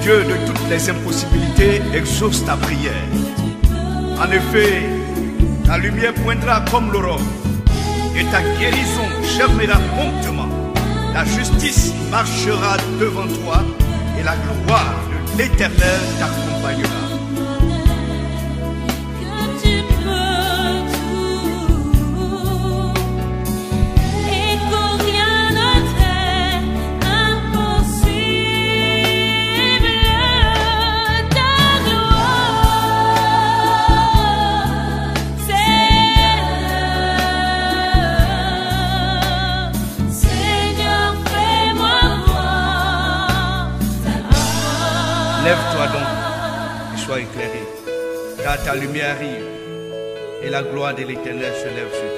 Dieu de toutes les impossibilités, exauce ta prière. En effet, ta lumière poindra comme l'aurore, et ta guérison germera promptement. La justice marchera devant toi, et la gloire de l'Éternel t'accompagnera. Lève-toi donc et sois éclairé, car ta lumière arrive et la gloire de l'Éternel se lève sur toi.